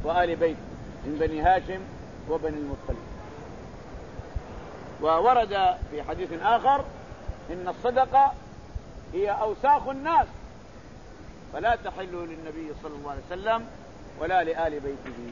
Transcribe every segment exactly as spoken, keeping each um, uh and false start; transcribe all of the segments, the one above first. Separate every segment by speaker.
Speaker 1: وآل بيت من بني هاشم وبني المطلب. وورد في حديث آخر إن الصدقة هي أوساخ الناس فلا تحل للنبي صلى الله عليه وسلم ولا لآل بيته.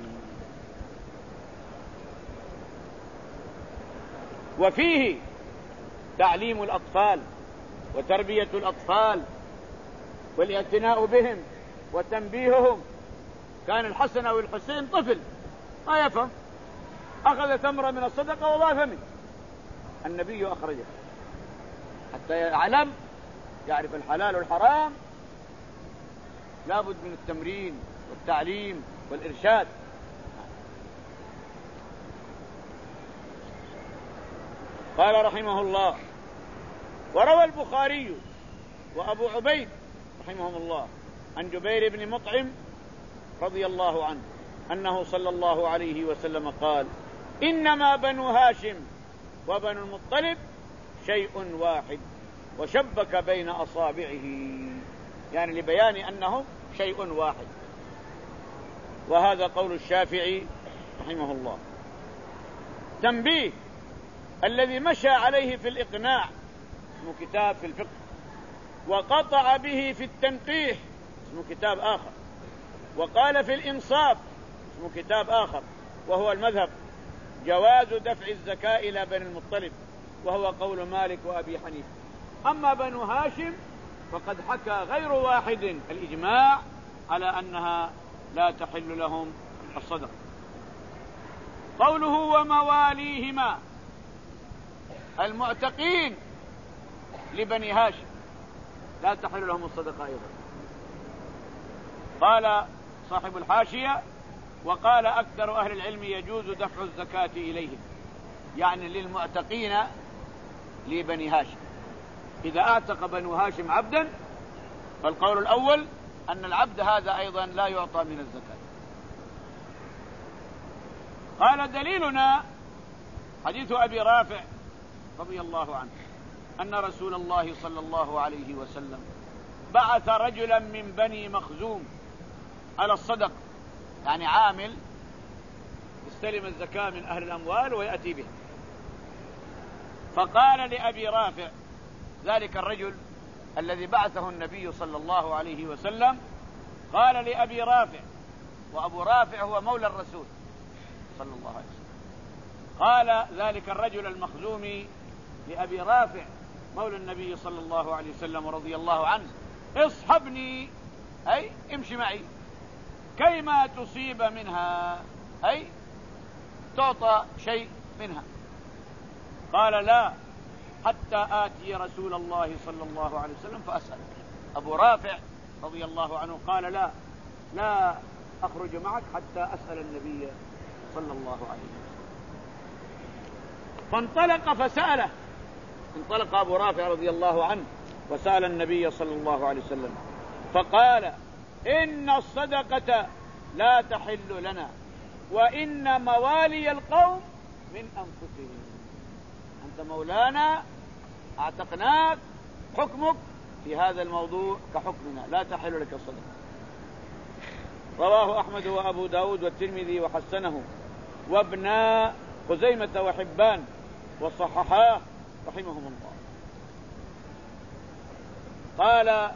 Speaker 1: وفيه تعليم الأطفال وتربية الأطفال والاعتناء بهم وتنبيههم. كان الحسن أو الحسين طفل ما يفهم، أخذ تمرة من الصدقة وما فهمه، النبي أخرجه حتى يعلم يعرف الحلال والحرام. لابد من التمرين والتعليم والإرشاد. قال رحمه الله: وروى البخاري وأبو عبيد رحمهم الله عن جبير بن مطعم رضي الله عنه أنه صلى الله عليه وسلم قال: إنما بنو هاشم وبنو المطلب شيء واحد، وشبك بين أصابعه، يعني لبيان أنهم شيء واحد. وهذا قول الشافعي رحمه الله. تنبيه: الذي مشى عليه في الإقناع اسمه كتاب في الفقه، وقطع به في التنقيح اسمه كتاب آخر، وقال في الإنصاف اسمه كتاب آخر وهو المذهب، جواز دفع الزكاة إلى بني المطلب، وهو قول مالك وأبي حنيفة. أما بنو هاشم فقد حكى غير واحد الإجماع على أنها لا تحل لهم الصدقة. قوله: ومواليهما، المعتقين لبني هاشم لا تحل لهم الصدقة أيضا. قال صاحب الحاشية: وقال أكثر أهل العلم يجوز دفع الزكاة إليهم، يعني للمعتقين لبني هاشم. إذا اعتق بنو هاشم عبدا فالقول الأول أن العبد هذا أيضا لا يعطى من الزكاة. قال: دليلنا حديث أبي رافع رضي الله عنه أن رسول الله صلى الله عليه وسلم بعث رجلا من بني مخزوم على الصدق، يعني عامل يستلم الزكاة من أهل الأموال ويأتي به. فقال لأبي رافع، ذلك الرجل الذي بعثه النبي صلى الله عليه وسلم، قال لأبي رافع، وأبو رافع هو مولى الرسول صلى الله عليه وسلم، قال ذلك الرجل المخزومي لأبي رافع مولى النبي صلى الله عليه وسلم رضي الله عنه: اصحبني، أي امشي معي، كيما تصيب منها، أي تعطى شيء منها. قال: لا، حتى آتي رسول الله صلى الله عليه وسلم فأسأل. أبو رافع رضي الله عنه قال: لا لا أخرج معك حتى أسأل النبي صلى الله عليه وسلم. فانطلق فسأله، انطلق أبو رافع رضي الله عنه وسأل النبي صلى الله عليه وسلم، فقال: إن الصدقة لا تحل لنا، وإن موالي القوم من أنفسهم. أنت مولانا، اعتقناك، حكمك في هذا الموضوع كحكمنا، لا تحل لك الصدقة. رواه أحمد وأبو داود والترمذي وحسنه وابن خزيمة وحبان وصححاه رحمهم الله. قال: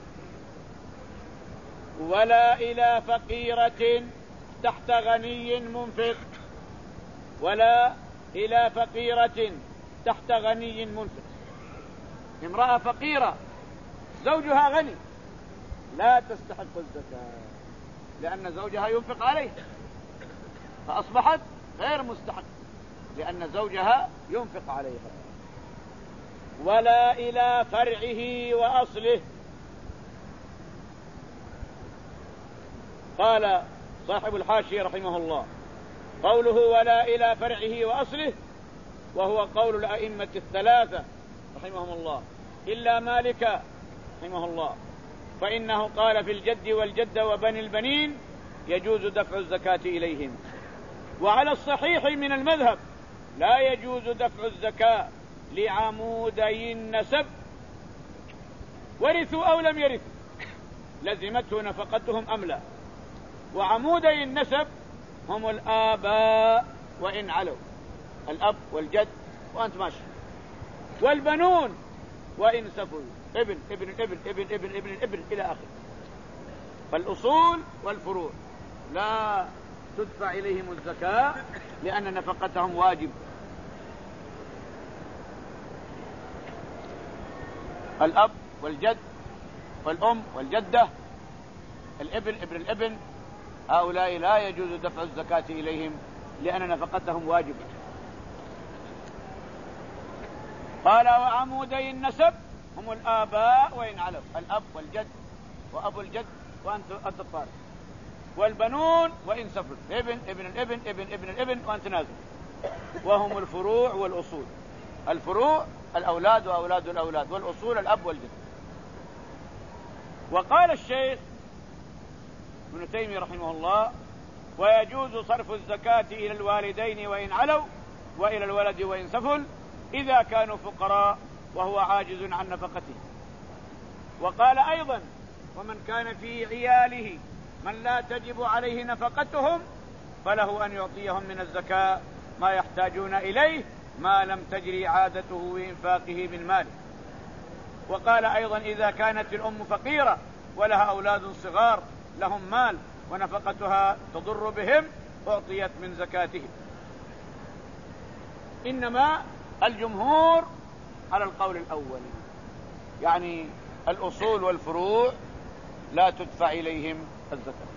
Speaker 1: ولا إلى فقيرة تحت غني منفق، ولا إلى فقيرة تحت غني منفق. امرأة فقيرة زوجها غني لا تستحق الزكاة لأن زوجها ينفق عليه، فأصبحت غير مستحق لأن زوجها ينفق عليها. ولا إلى فرعه وأصله. قال صاحب الحاشية رحمه الله: قوله ولا إلى فرعه وأصله وهو قول الأئمة الثلاثة رحمهم الله إلا مالك رحمه الله، فإنه قال في الجد والجد وبني البنين يجوز دفع الزكاة إليهم. وعلى الصحيح من المذهب لا يجوز دفع الزكاة لعمودي النسب، ورثوا أو لم يرثوا، لزمته نفقتهم أم لا. وعمودي النسب هم الآباء وإن علوا، الأب والجد وأنت ماشي، والبنون وإن سفلوا، ابن ابن ابن ابن ابن ابن ابن إلى آخره. فالأصول والفروع لا تدفع إليهم الزكاة لأن نفقتهم واجب. الأب والجد والأم والجدة، الابن ابن الابن، هؤلاء لا يجوز دفع الزكاة إليهم لأن نفقتهم واجب. قال وعمودي النسب هم الآباء وإن علوا، الأب والجد وأبو الجد وأنت الطارق، والبنون وإن سفلوا، ابن ابن الابن ابن ابن الابن وأنت نازل، وهم الفروع والأصول. الفروع الأولاد وأولاد الأولاد، والأصول الأب والجد. وقال الشيخ ابن تيمية رحمه الله: ويجوز صرف الزكاة إلى الوالدين وإن علوا، وإلى الولد وإن سفل، إذا كانوا فقراء وهو عاجز عن نفقته. وقال أيضا: ومن كان في عياله من لا تجب عليه نفقتهم فله أن يعطيهم من الزكاة ما يحتاجون إليه ما لم تجري عادته بإنفاقه من ماله. وقال أيضا: إذا كانت الأم فقيرة ولها أولاد صغار لهم مال ونفقتها تضر بهم أعطيت من زكاتهم. إنما الجمهور على القول الأول، يعني الأصول والفروع لا تدفع إليهم الزكاة.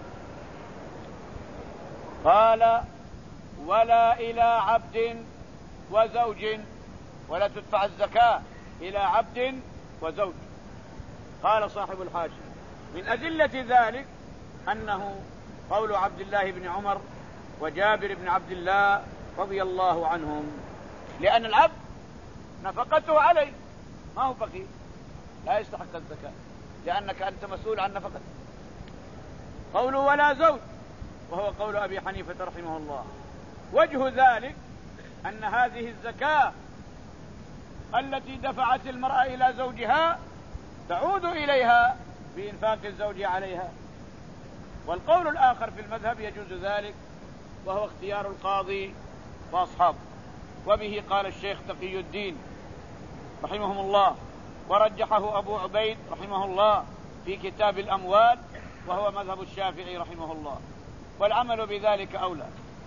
Speaker 1: قال: ولا إلى عبد وزوج، ولا تدفع الزكاة إلى عبد وزوج. قال صاحب الحاشية: من أدلة ذلك أنه قول عبد الله بن عمر وجابر بن عبد الله رضي الله عنهم، لأن العبد نفقته عليه، ما هو فقير، لا يستحق الزكاة لأنك أنت مسؤول عن نفقته. قوله ولا زوج وهو قول أبي حنيفة رحمه الله. وجه ذلك أن هذه الزكاة التي دفعت المرأة إلى زوجها تعود إليها بإنفاق الزوج عليها. والقول الآخر في المذهب يجوز ذلك، وهو اختيار القاضي وأصحابه، وبه قال الشيخ تقي الدين رحمهم الله، ورجحه أبو عبيد رحمه الله في كتاب الأموال، وهو مذهب الشافعي رحمه الله، والعمل بذلك أولى،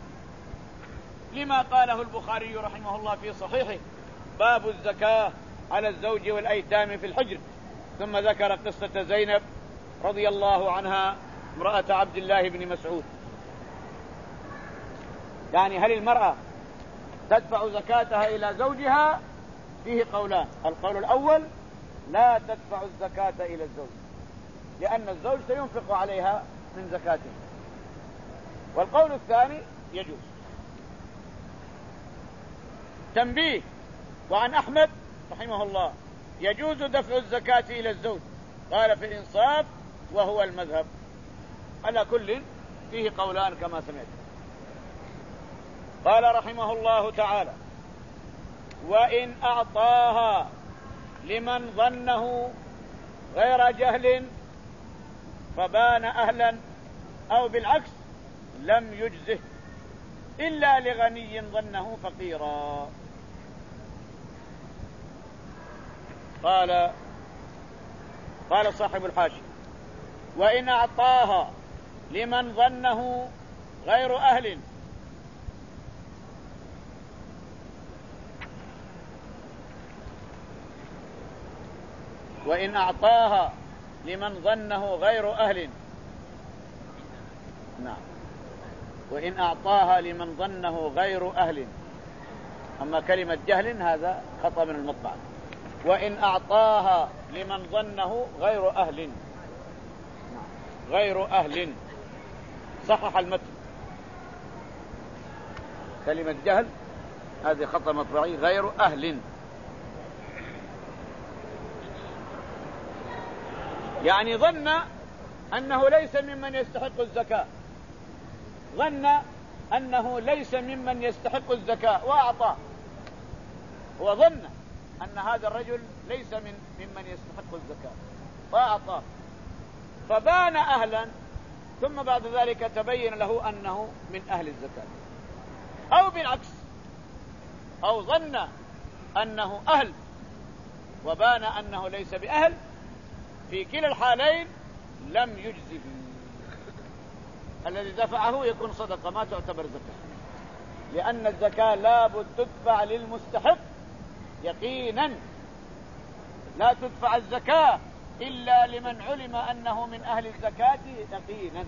Speaker 1: لما قاله البخاري رحمه الله في صحيحه: باب الزكاة على الزوج والأيتام في الحجر. ثم ذكر قصة زينب رضي الله عنها امرأة عبد الله بن مسعود. يعني هل المرأة تدفع زكاتها إلى زوجها؟ فيه قولان: القول الأول: لا تدفع الزكاة إلى الزوج، لأن الزوج سينفق عليها من زكاته. والقول الثاني: يجوز. تنبيه: وعن أحمد رحمه الله يجوز دفع الزكاة إلى الزوج، قال في الإنصاف وهو المذهب. على كل فيه قولان كما سمعت. قال رحمه الله تعالى: وإن أعطاها لمن ظنه غير جهل فبان أهلا، أو بالعكس لم يجزه إلا لغني ظنه فقيرا. قال قال صاحب الحاشية: وإن أعطاها لمن ظنه غير أهل وإن أعطاها لمن ظنه غير أهل نعم وإن أعطاها لمن ظنه غير أهل. أما كلمة جهل هذا خطأ من المطبعة. وإن أعطاها لمن ظنه غير أهل غير أهل صحح المتن. كلمة جهل هذه خطأ مطبعي، غير أهل، يعني ظن أنه ليس ممن يستحق الزكاة، ظن أنه ليس ممن يستحق الزكاة وأعطاه. هو ظن أن هذا الرجل ليس من ممن يستحق الزكاة وأعطاه، فبان أهلا ثم بعد ذلك تبين له أنه من أهل الزكاة، أو بالعكس، أو ظن أنه أهل وبان أنه ليس بأهل، في كلا الحالين لم يجزه. الذي دفعه يكون صدقة ما تعتبر زكاة، لأن الزكاة لابد تدفع للمستحق يقينا، لا تدفع الزكاة إلا لمن علم أنه من أهل الزكاة يقينا.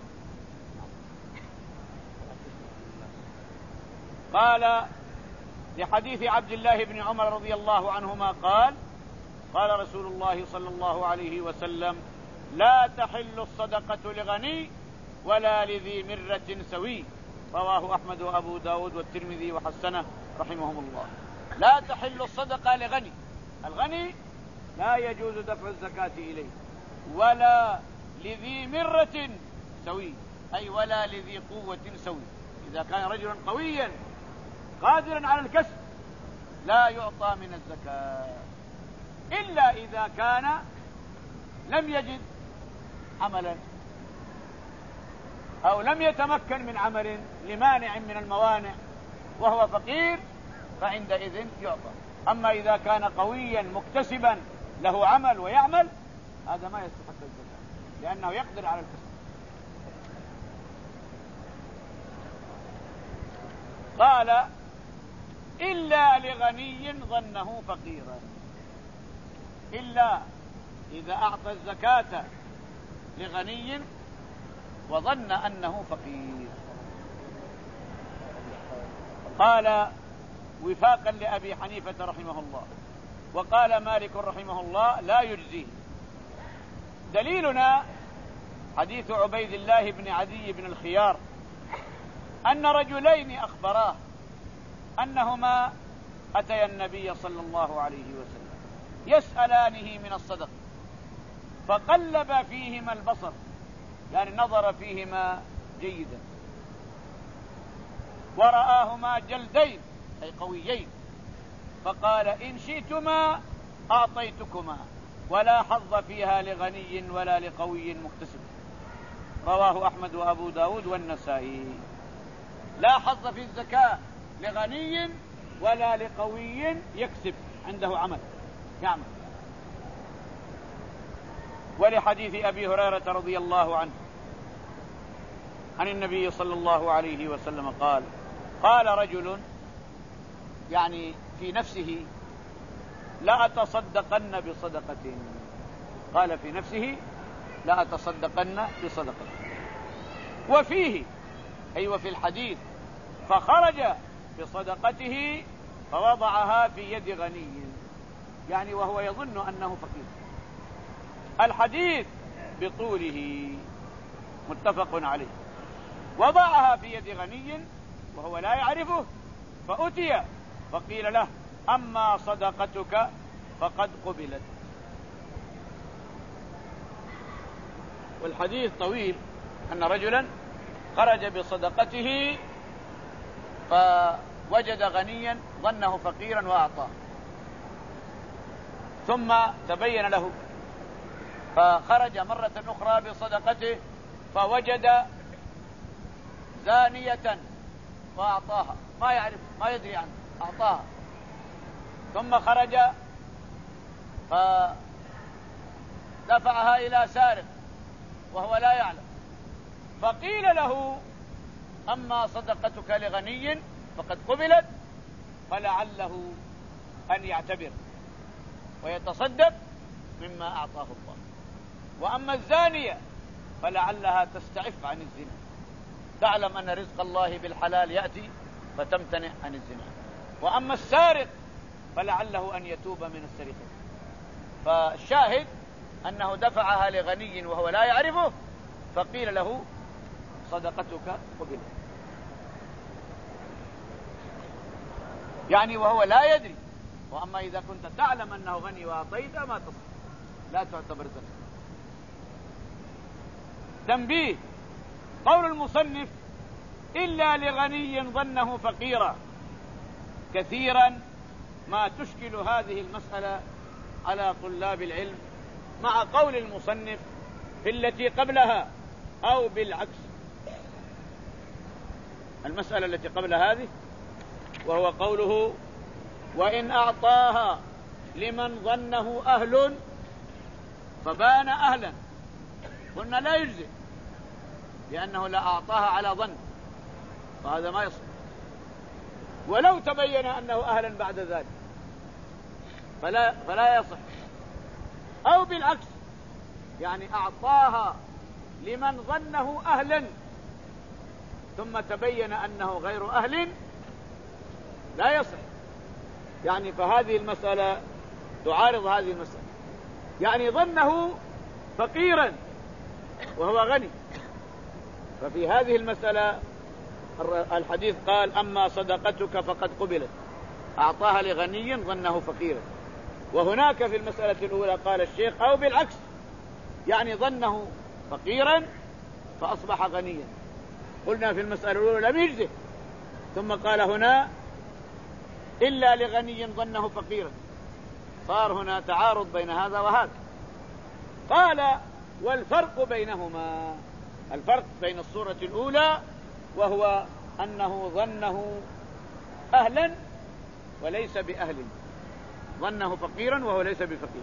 Speaker 1: قال لحديث عبد الله بن عمر رضي الله عنهما قال قال رسول الله صلى الله عليه وسلم: لا تحل الصدقة لغني ولا لذي مرة سوي. رواه أحمد وأبو داود والترمذي وحسنه رحمهم الله. لا تحل الصدقة لغني، الغني لا يجوز دفع الزكاة إليه، ولا لذي مرة سوي، أي ولا لذي قوة سوي. إذا كان رجلا قويا قادرا على الكسب لا يعطى من الزكاة، إلا إذا كان لم يجد عملا أو لم يتمكن من عمل لمانع من الموانع وهو فقير، فعندئذ يعطى. أما إذا كان قويا مكتسبا له عمل ويعمل، هذا ما يستحق الزكاة لأنه يقدر على الكسب. قال: إلا لغني ظنه فقيرا، إلا إذا أعطى الزكاة لغني وظن أنه فقير. قال وفاقا لأبي حنيفة رحمه الله. وقال مالك رحمه الله: لا يجزيه. دليلنا حديث عبيد الله بن عدي بن الخيار أن رجلين أخبراه أنهما أتيا النبي صلى الله عليه وسلم يسألانه من الصدق، فقلب فيهما البصر، يعني نظر فيهما جيدا، ورآهما جلدين أي قويين، فقال: إن شئتما أعطيتكما، ولا حظ فيها لغني ولا لقوي مكتسب. رواه أحمد وأبو داود والنسائي. لا حظ في الزكاة لغني ولا لقوي يكسب عنده عمل يعمل. ولحديث أبي هريرة رضي الله عنه عن النبي صلى الله عليه وسلم قال: قال رجل يعني في نفسه: لأتصدقن بصدقة. قال في نفسه: لأتصدقن بصدقة. وفيه أي وفي الحديث: فخرج بصدقته فوضعها في يد غني، يعني وهو يظن أنه فقير. الحديث بطوله متفق عليه. وضعها في يد غني وهو لا يعرفه، فأتي فقيل له: أما صدقتك فقد قبلت. والحديث طويل، أن رجلا خرج بصدقته فوجد غنيا ظنه فقيرا وأعطاه، ثم تبين له، فخرج مرة أخرى بصدقته فوجد زانية وأعطاها، ما يعرف ما يدري عنه، أعطاها. ثم خرج فدفعها إلى سارق وهو لا يعلم، فقيل له: أما صدقتك لغني فقد قبلت، فلعله أن يعتبر ويتصدق مما أعطاه الله. وأما الزانية فلعلها تستعف عن الزنا، تعلم أن رزق الله بالحلال يأتي فتمتنع عن الزنا. وأما السارق فلعله أن يتوب من السرقة. فالشاهد أنه دفعها لغني وهو لا يعرفه، فقيل له: صدقتك قبلت، يعني وهو لا يدري. وأما إذا كنت تعلم أنه غني وأعطيت ما تصح، لا تعتبر زكاة. تنبيه: قول المصنف: إلا لغني ظنه فقيرا، كثيرا ما تشكل هذه المسألة على طلاب العلم مع قول المصنف في التي قبلها، أو بالعكس. المسألة التي قبل هذه، وهو قوله وإن أعطاها لمن ظنه أهل فبان أهلا، قلنا لا يجزئ لأنه لا أعطاها على ظن، فهذا ما يصح، ولو تبين أنه أهلا بعد ذلك فلا, فلا يصح. أو بالعكس، يعني أعطاها لمن ظنه أهلا ثم تبين أنه غير أهل لا يصح. يعني فهذه المسألة تعارض هذه المسألة، يعني ظنه فقيرا وهو غني، ففي هذه المسألة الحديث قال أما صدقتك فقد قبلت، أعطاها لغني ظنه فقيرا. وهناك في المسألة الأولى قال الشيخ أو بالعكس، يعني ظنه فقيرا فأصبح غنيا، قلنا في المسألة الأولى لم يجزه، ثم قال هنا إلا لغني ظنه فقيرا، صار هنا تعارض بين هذا وهذا. قال والفرق بينهما، الفرق بين الصورة الأولى وهو أنه ظنه أهلا وليس بأهل، ظنه فقيرا وهو ليس بفقير،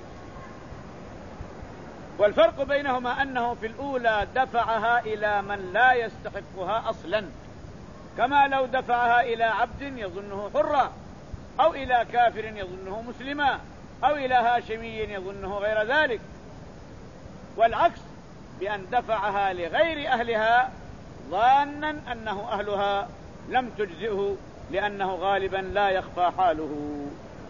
Speaker 1: والفرق بينهما أنه في الأولى دفعها إلى من لا يستحقها أصلا، كما لو دفعها إلى عبد يظنه حرا، أو إلى كافر يظنه مسلما، أو إلى هاشمي يظنه غير ذلك. والعكس بأن دفعها لغير أهلها ظانا أنه أهلها لم تجزئه، لأنه غالبا لا يخفى حاله،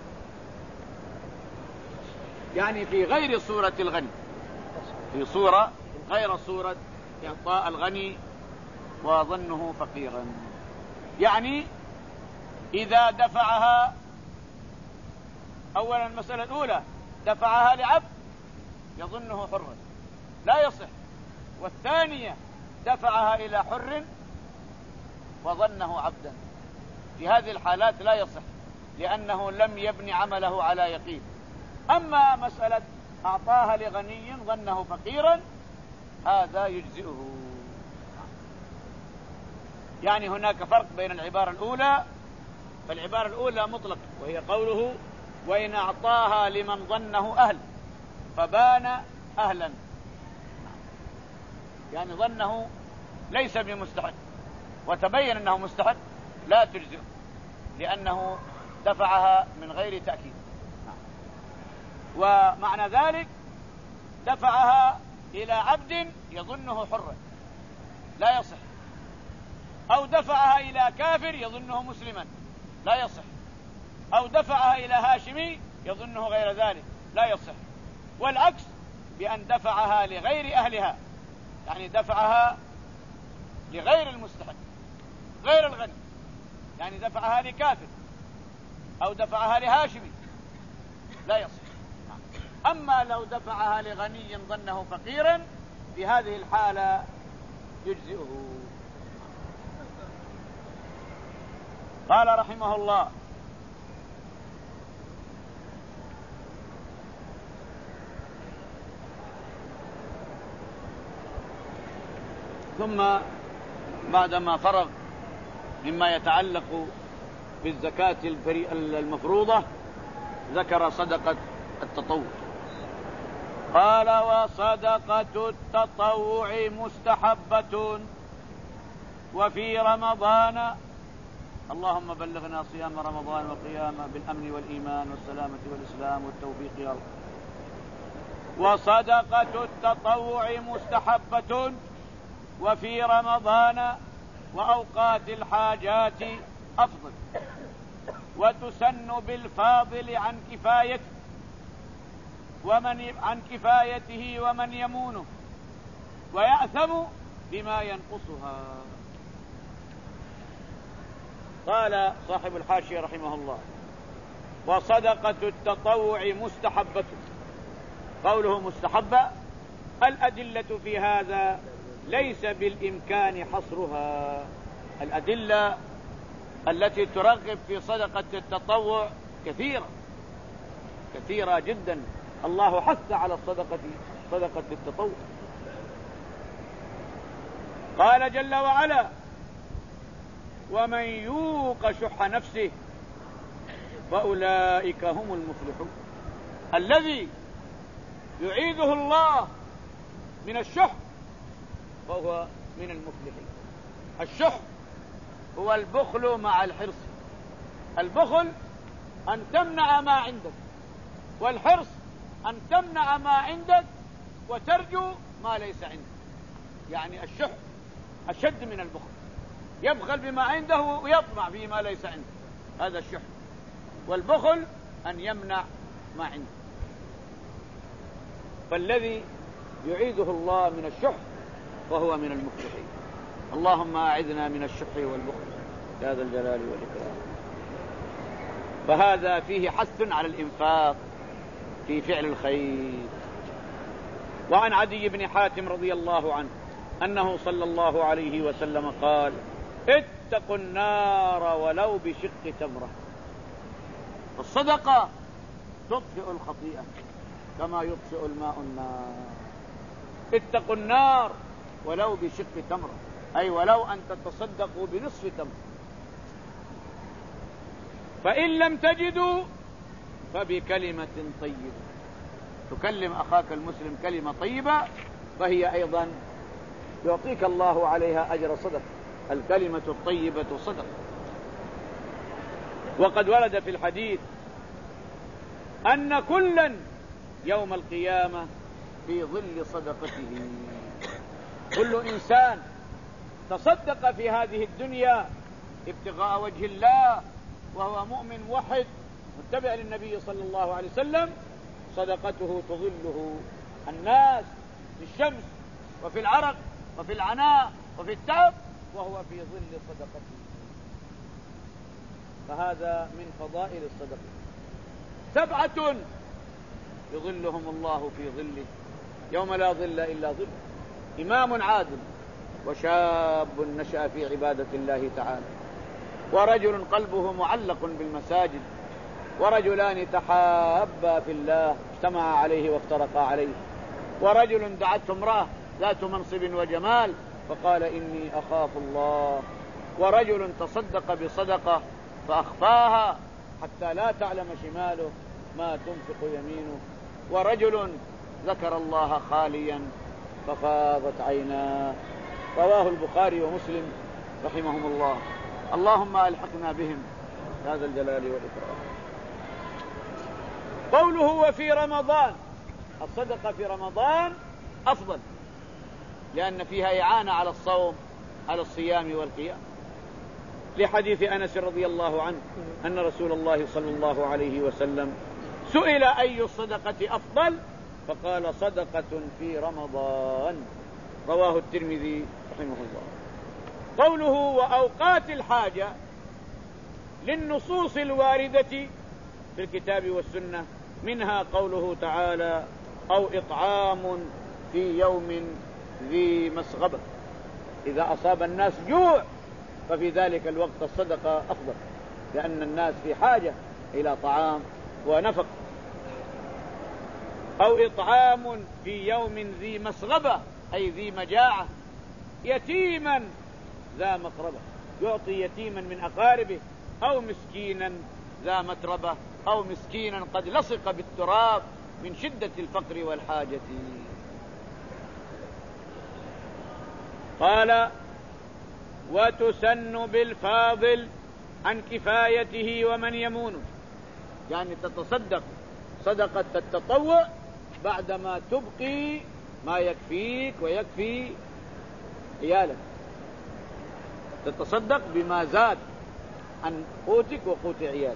Speaker 1: يعني في غير صورة الغني، في صورة غير صورة إعطاء الغني وظنه فقيرا. يعني إذا دفعها أولا المسألة الأولى دفعها لعبد يظنه حرا لا يصح، والثانية دفعها إلى حر وظنه عبدا، في هذه الحالات لا يصح لأنه لم يبني عمله على يقين. أما مسألة أعطاها لغني ظنه فقيرا هذا يجزئه. يعني هناك فرق بين العبارة الأولى، فالعبارة الأولى مطلق وهي قوله وإن أعطاها لمن ظنه أهل فبان أهلا، يعني ظنه ليس بمستحق وتبين أنه مستحق لا تجزئه لأنه دفعها من غير تأكيد. ومعنى ذلك دفعها إلى عبد يظنه حرا لا يصح، أو دفعها إلى كافر يظنه مسلما لا يصح، أو دفعها إلى هاشمي يظنه غير ذلك لا يصح. والعكس بأن دفعها لغير أهلها، يعني دفعها لغير المستحق غير الغني، يعني دفعها لكافر أو دفعها لهاشمي لا يصح. أما لو دفعها لغني ظنه فقيرا في هذه الحالة يجزئه. قال رحمه الله ثم بعدما فرغ مما يتعلق بالزكاة المفروضة ذكر صدقة التطوع. قال وصدقة التطوع مستحبة وفي رمضان، اللهم بلغنا صيام رمضان وقيامه بالأمن والإيمان والسلامة والإسلام والتوفيق يا رب. وصدقة التطوع مستحبة وفي رمضان وأوقات الحاجات أفضل، وتسن بالفاضل عن كفايته ومن عن كفايته ومن يمونه، ويأثم بما ينقصها. قال صاحب الحاشية رحمه الله وصدقة التطوع مستحبة، قوله مستحبة الأدلة في هذا ليس بالإمكان حصرها. الأدلة التي ترغب في صدقة التطوع كثيرة كثيرة جدا، الله حث على الصدقة صدقة التطوع. قال جل وعلا ومن يوق شح نفسه فأولئك هم المفلحون. الذي يعيذه الله من الشح فهو من المفلحين. الشح هو البخل مع الحرص. البخل أن تمنع ما عندك، والحرص أن تمنع ما عندك وترجو ما ليس عندك. يعني الشح أشد من البخل، يبخل بما عنده ويطمع فيما ليس عنده، هذا الشح. والبخل أن يمنع ما عنده. فالذي يعيذه الله من الشح فهو من المفلحين. اللهم أعذنا من الشح والبخل يا ذا الجلال والإكرام. فهذا فيه حث على الإنفاق في فعل الخير. وعن عدي بن حاتم رضي الله عنه أنه صلى الله عليه وسلم قال: اتقوا النار ولو بشق تمرة. الصدقة تطفئ الخطيئة كما يطفئ الماء النار. اتقوا النار ولو بشق تمرة، أي ولو أن تتصدقوا بنصف تمرة. فإن لم تجدوا فبكلمة طيبة. تكلم أخاك المسلم كلمة طيبة فهي أيضا يعطيك الله عليها أجر صدقة. الكلمة الطيبة صدقة. وقد ورد في الحديث أن كلا يوم القيامة في ظل صدقته. كل إنسان تصدق في هذه الدنيا ابتغاء وجه الله وهو مؤمن موحد متبع للنبي صلى الله عليه وسلم، صدقته تظله الناس في الشمس وفي العرق وفي العناء وفي التعب وهو في ظل صدقته. فهذا من فضائل الصدقة. سبعة يظلهم الله في ظله يوم لا ظل إلا ظله: إمام عادل، وشاب نشأ في عبادة الله تعالى، ورجل قلبه معلق بالمساجد، ورجلان تحابا في الله اجتمعا عليه وافترقا عليه، ورجل دعته امرأة ذات منصب وجمال فقال إني أخاف الله، ورجل تصدق بصدقة فأخفاها حتى لا تعلم شماله ما تنفق يمينه، ورجل ذكر الله خاليا ففاضت عيناه. رواه البخاري ومسلم رحمهم الله. اللهم ألحقنا بهم هذا الجلال والإكرام. قوله وفي رمضان، الصدقة في رمضان أفضل لأن فيها إعانة على الصوم على الصيام والقيام، لحديث أنس رضي الله عنه أن رسول الله صلى الله عليه وسلم سئل أي الصدقة أفضل فقال صدقة في رمضان. رواه الترمذي رحمه الله. قوله وأوقات الحاجة للنصوص الواردة في الكتاب والسنة، منها قوله تعالى أو إطعام في يوم ذي مسغبة. إذا أصاب الناس جوع ففي ذلك الوقت الصدقة أفضل لأن الناس في حاجة إلى طعام ونفق. أو إطعام في يوم ذي مسغبة أي ذي مجاعة، يتيما ذا مقربة، يعطي يتيما من أقاربه، أو مسكينا ذا متربة، أو مسكينا قد لصق بالتراب من شدة الفقر والحاجة. قال وتسن بالفاضل عن كفايته ومن يمونه، يعني تتصدق صدقة التطوع بعدما تبقي ما يكفيك ويكفي عيالك، تتصدق بما زاد عن قوتك وقوت عيالك.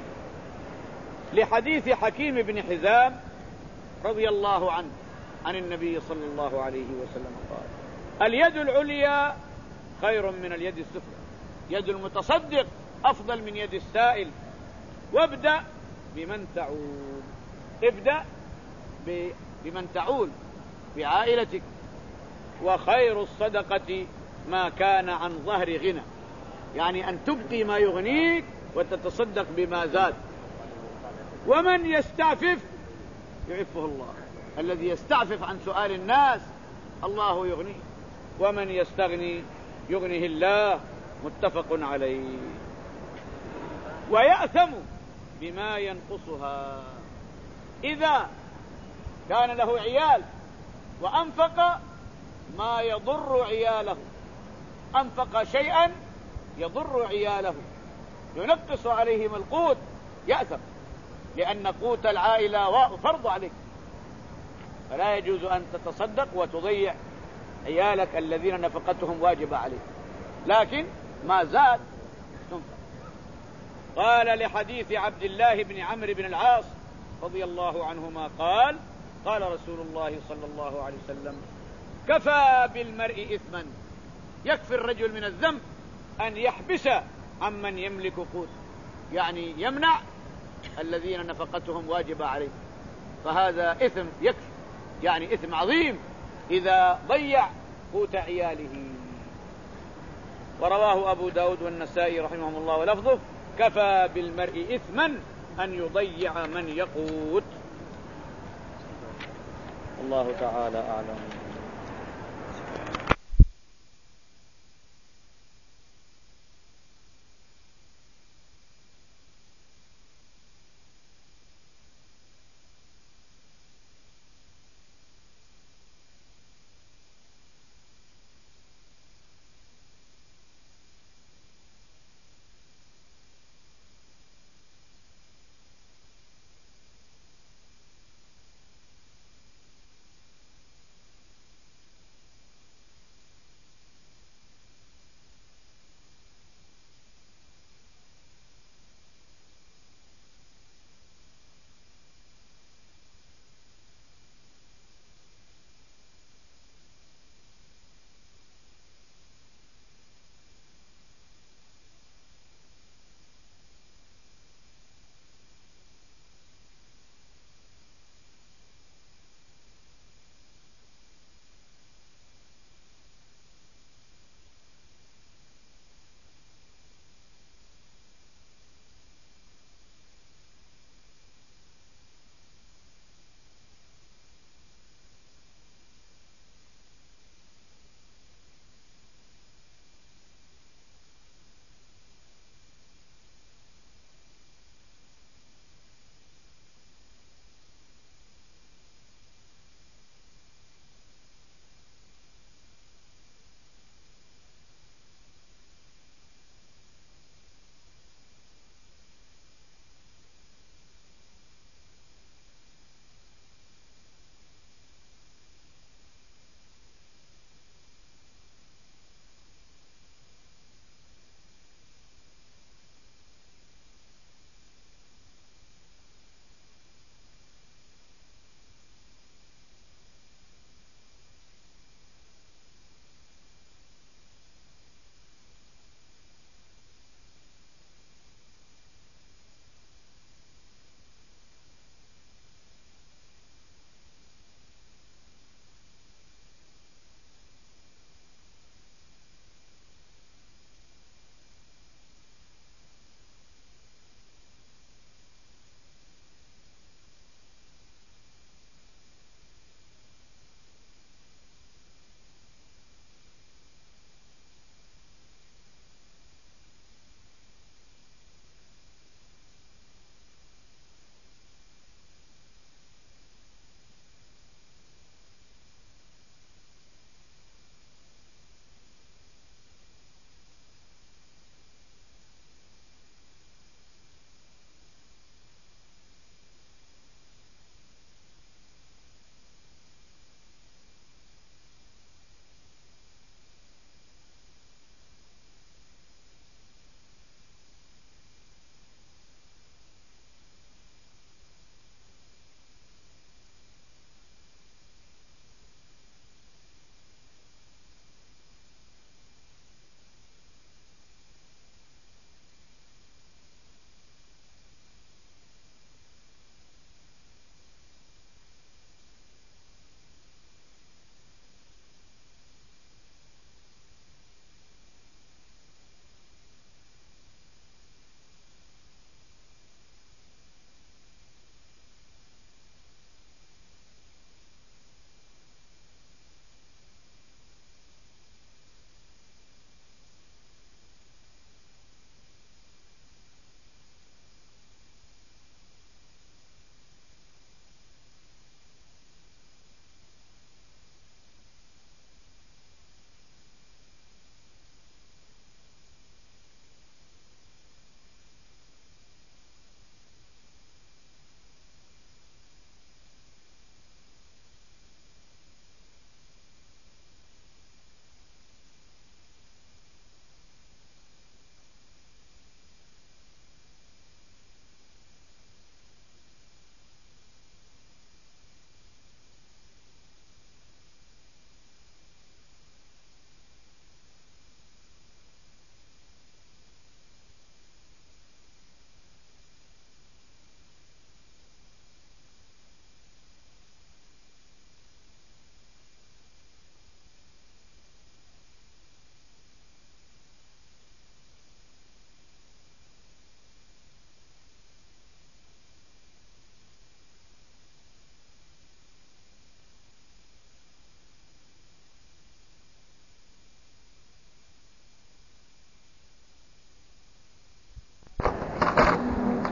Speaker 1: لحديث حكيم بن حزام رضي الله عنه عن النبي صلى الله عليه وسلم قال اليد العليا خير من اليد السفلى، يد المتصدق أفضل من يد السائل. وابدأ بمن تعول، ابدأ بمن تعول بعائلتك. وخير الصدقة ما كان عن ظهر غنى، يعني أن تبقي ما يغنيك وتتصدق بما زاد. ومن يستعفف يعفه الله، الذي يستعفف عن سؤال الناس الله يغنيه، ومن يستغني يغنيه الله متفق عليه. ويأثم بما ينقصها إذا كان له عيال وأنفق ما يضر عياله، أنفق شيئا يضر عياله ينقص عليهم القوت، يأثم، لأن قوت العائلة فرض عليك، فلا يجوز أن تتصدق وتضيع عيالك الذين نفقتهم واجبة عليك، لكن ما زاد تنفق. قال لحديث عبد الله بن عمرو بن العاص رضي الله عنهما قال قال رسول الله صلى الله عليه وسلم: كفى بالمرء إثما، يكفي الرجل من الذنب أن يحبس عمن يملك قوت، يعني يمنع الذين نفقتهم واجبة عليه، فهذا إثم يكفي، يعني إثم عظيم إذا ضيع قوت عياله. ورواه أبو داود والنسائي رحمهم الله ولفظه: كفى بالمرء إثما أن يضيع من يقوت. الله تعالى أعلم.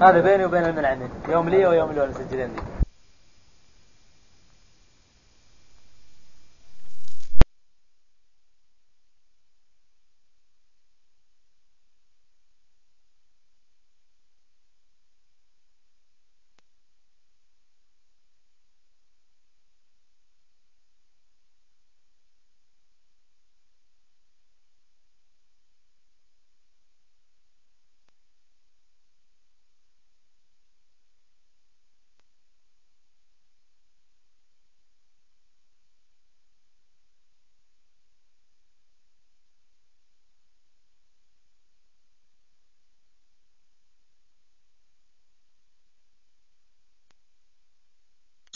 Speaker 2: هذا بيني وبين المنعمين، يوم لي ويوم له مسجلين لي.